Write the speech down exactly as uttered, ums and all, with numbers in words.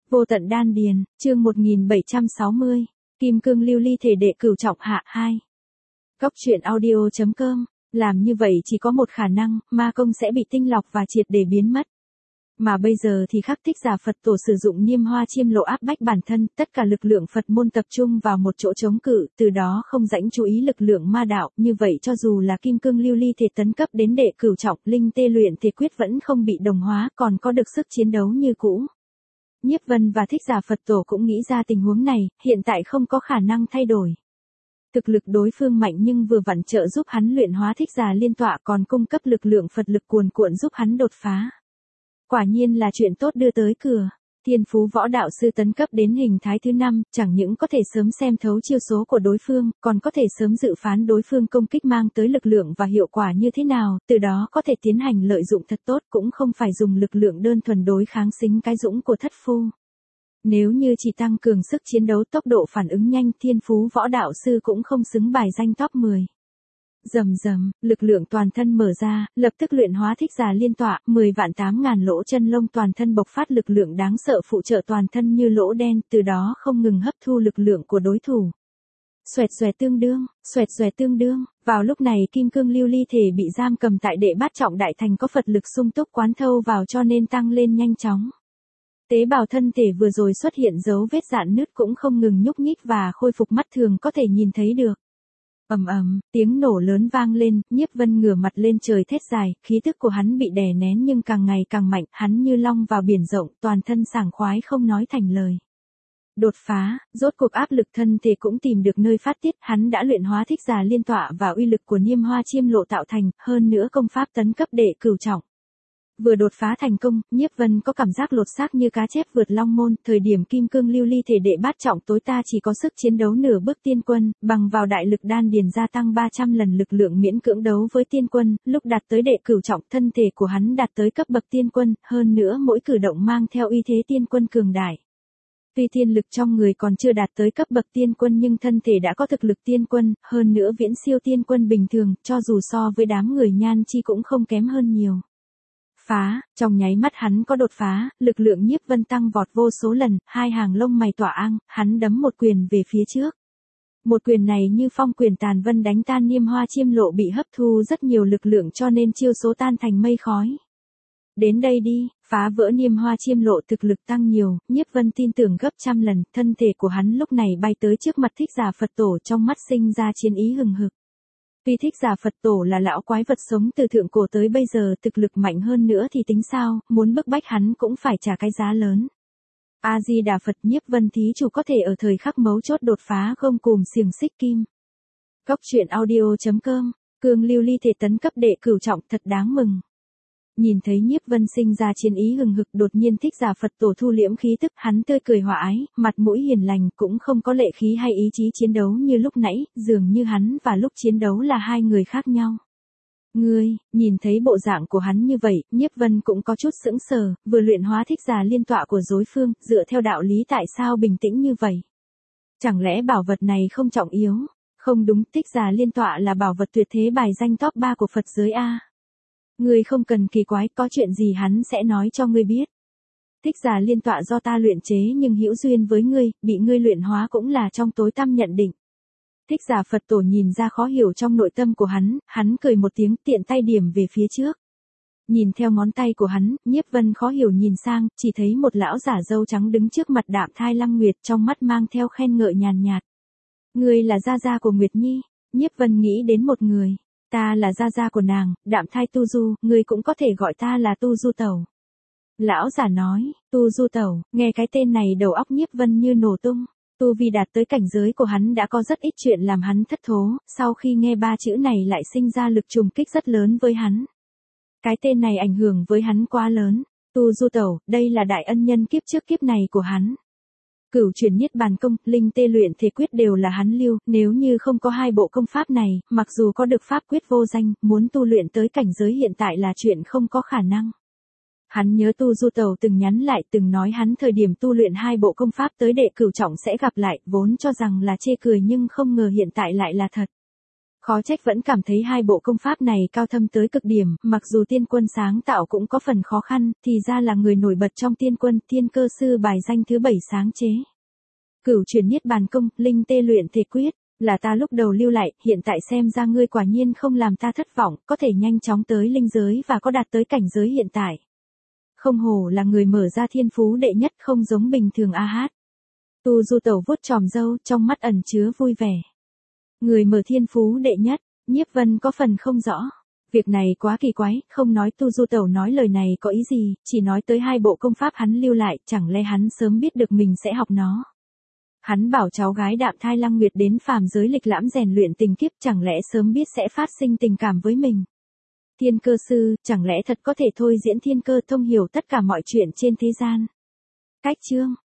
Vô tận đan điền, chương một nghìn bảy trăm sáu mươi, Kim cương lưu ly thể đệ cửu trọng hạ hai. Góc truyện audio chấm com, làm như vậy chỉ có một khả năng, ma công sẽ bị tinh lọc và triệt để biến mất. Mà bây giờ thì khắc Thích Giả Phật Tổ sử dụng Niêm Hoa Chiêm Lộ áp bách bản thân, tất cả lực lượng Phật môn tập trung vào một chỗ chống cự, từ đó không rãnh chú ý lực lượng ma đạo, như vậy cho dù là kim cương lưu ly thể tấn cấp đến đệ cửu trọng, linh tê luyện thể quyết vẫn không bị đồng hóa, còn có được sức chiến đấu như cũ. Nhiếp Vân và Thích Giả Phật Tổ cũng nghĩ ra tình huống này, hiện tại không có khả năng thay đổi. Thực lực đối phương mạnh nhưng vừa vặn trợ giúp hắn luyện hóa Thích Giả Liên Tọa, còn cung cấp lực lượng Phật lực cuồn cuộn giúp hắn đột phá. Quả nhiên là chuyện tốt đưa tới cửa. Thiên phú võ đạo sư tấn cấp đến hình thái thứ năm, chẳng những có thể sớm xem thấu chiêu số của đối phương, còn có thể sớm dự phán đối phương công kích mang tới lực lượng và hiệu quả như thế nào, từ đó có thể tiến hành lợi dụng thật tốt, cũng không phải dùng lực lượng đơn thuần đối kháng xính cái dũng của thất phu. Nếu như chỉ tăng cường sức chiến đấu, tốc độ phản ứng nhanh, thiên phú võ đạo sư cũng không xứng bài danh top mười. Rầm rầm, lực lượng toàn thân mở ra, lập tức luyện hóa Thích Giả Liên Tọa, mười vạn tám ngàn lỗ chân lông toàn thân bộc phát lực lượng đáng sợ phụ trợ toàn thân như lỗ đen, từ đó không ngừng hấp thu lực lượng của đối thủ. Xoẹt xoẹt tương đương, xoẹt xoẹt tương đương, vào lúc này kim cương lưu ly thể bị giam cầm tại đệ bát trọng đại thành có Phật lực sung túc quán thâu vào cho nên tăng lên nhanh chóng. Tế bào thân thể vừa rồi xuất hiện dấu vết rạn nứt cũng không ngừng nhúc nhích và khôi phục, mắt thường có thể nhìn thấy được. Ầm ầm, tiếng nổ lớn vang lên, Nhiếp Vân ngửa mặt lên trời thét dài, khí tức của hắn bị đè nén nhưng càng ngày càng mạnh, hắn như long vào biển rộng, toàn thân sảng khoái không nói thành lời. Đột phá, rốt cuộc áp lực thân thể cũng tìm được nơi phát tiết, hắn đã luyện hóa Thích Giả Liên Tọa và uy lực của Niêm Hoa Chiêm Lộ tạo thành, hơn nữa công pháp tấn cấp đệ cửu trọng. Vừa đột phá thành công, Nhiếp Vân có cảm giác lột xác như cá chép vượt long môn, thời điểm kim cương lưu ly thể đệ bát trọng tối ta chỉ có sức chiến đấu nửa bước tiên quân, bằng vào đại lực đan điền gia tăng ba trăm lần lực lượng miễn cưỡng đấu với tiên quân, lúc đạt tới đệ cửu trọng thân thể của hắn đạt tới cấp bậc tiên quân, hơn nữa mỗi cử động mang theo uy thế tiên quân cường đại. Tuy tiên lực trong người còn chưa đạt tới cấp bậc tiên quân nhưng thân thể đã có thực lực tiên quân, hơn nữa viễn siêu tiên quân bình thường, cho dù so với đám người nhan chi cũng không kém hơn nhiều. Phá, trong nháy mắt hắn có đột phá, lực lượng Nhiếp Vân tăng vọt vô số lần, hai hàng lông mày tỏa ang, hắn đấm một quyền về phía trước. Một quyền này như phong quyền tàn vân đánh tan Niêm Hoa Chiêm Lộ bị hấp thu rất nhiều lực lượng cho nên chiêu số tan thành mây khói. Đến đây đi, phá vỡ Niêm Hoa Chiêm Lộ, thực lực tăng nhiều, Nhiếp Vân tin tưởng gấp trăm lần, thân thể của hắn lúc này bay tới trước mặt Thích Giả Phật Tổ, trong mắt sinh ra chiến ý hừng hực. Tuy Thích Giả Phật Tổ là lão quái vật sống từ thượng cổ tới bây giờ, thực lực mạnh hơn nữa thì tính sao, muốn bức bách hắn cũng phải trả cái giá lớn. A Di Đà Phật, Nhiếp Vân thí chủ có thể ở thời khắc mấu chốt đột phá gông cùm xiềng xích kim. Góc truyện audio chấm com, cương lưu ly thể tấn cấp đệ cửu trọng, thật đáng mừng. Nhìn thấy Nhiếp Vân sinh ra chiến ý hừng hực, đột nhiên Thích Giả Phật Tổ thu liễm khí tức, hắn tươi cười hòa ái, mặt mũi hiền lành, cũng không có lệ khí hay ý chí chiến đấu như lúc nãy, dường như hắn và lúc chiến đấu là hai người khác nhau. Ngươi, nhìn thấy bộ dạng của hắn như vậy, Nhiếp Vân cũng có chút sững sờ, vừa luyện hóa Thích Giả Liên Tọa của đối phương, dựa theo đạo lý tại sao bình tĩnh như vậy? Chẳng lẽ bảo vật này không trọng yếu? Không đúng, Thích Giả Liên Tọa là bảo vật tuyệt thế bài danh top ba của Phật giới A. Ngươi không cần kỳ quái, có chuyện gì hắn sẽ nói cho ngươi biết. Thích Giả Liên Tọa do ta luyện chế nhưng hữu duyên với ngươi, bị ngươi luyện hóa cũng là trong tối tăm nhận định. Thích Giả Phật Tổ nhìn ra khó hiểu trong nội tâm của hắn, hắn cười một tiếng tiện tay điểm về phía trước. Nhìn theo ngón tay của hắn, Nhiếp Vân khó hiểu nhìn sang, chỉ thấy một lão giả râu trắng đứng trước mặt Đạm Thai Lăng Nguyệt, trong mắt mang theo khen ngợi nhàn nhạt. Ngươi là gia gia của Nguyệt Nhi, Nhiếp Vân nghĩ đến một người. Ta là gia gia của nàng, Đạm Thai Tu Du, ngươi cũng có thể gọi ta là Tu Du Tẩu. Lão giả nói, Tu Du Tẩu, nghe cái tên này đầu óc Nhiếp Vân như nổ tung. Tu vi đạt tới cảnh giới của hắn đã có rất ít chuyện làm hắn thất thố, sau khi nghe ba chữ này lại sinh ra lực trùng kích rất lớn với hắn. Cái tên này ảnh hưởng với hắn quá lớn. Tu Du Tẩu, đây là đại ân nhân kiếp trước kiếp này của hắn. Cửu chuyển Niết Bàn Công, linh tê luyện thể quyết đều là hắn lưu, nếu như không có hai bộ công pháp này, mặc dù có được pháp quyết vô danh, muốn tu luyện tới cảnh giới hiện tại là chuyện không có khả năng. Hắn nhớ Tu Du Tẩu từng nhắn lại, từng nói hắn thời điểm tu luyện hai bộ công pháp tới đệ cửu trọng sẽ gặp lại, vốn cho rằng là chê cười nhưng không ngờ hiện tại lại là thật. Khó trách vẫn cảm thấy hai bộ công pháp này cao thâm tới cực điểm, mặc dù tiên quân sáng tạo cũng có phần khó khăn, thì ra là người nổi bật trong tiên quân, Thiên Cơ Sư bài danh thứ bảy sáng chế. Cửu truyền Niết Bàn Công, linh tê luyện thể quyết, là ta lúc đầu lưu lại, hiện tại xem ra ngươi quả nhiên không làm ta thất vọng, có thể nhanh chóng tới linh giới và có đạt tới cảnh giới hiện tại. Không hổ là người mở ra thiên phú đệ nhất, không giống bình thường a hát. Tu Du Tẩu vuốt tròm râu, trong mắt ẩn chứa vui vẻ. Người mở thiên phú đệ nhất, Nhiếp Vân có phần không rõ. Việc này quá kỳ quái, không nói Tu Du Tẩu nói lời này có ý gì, chỉ nói tới hai bộ công pháp hắn lưu lại, chẳng lẽ hắn sớm biết được mình sẽ học nó. Hắn bảo cháu gái Đạm Thai Lăng Nguyệt đến phàm giới lịch lãm rèn luyện tình kiếp, chẳng lẽ sớm biết sẽ phát sinh tình cảm với mình. Thiên Cơ Sư, chẳng lẽ thật có thể thôi diễn thiên cơ thông hiểu tất cả mọi chuyện trên thế gian. Cách chương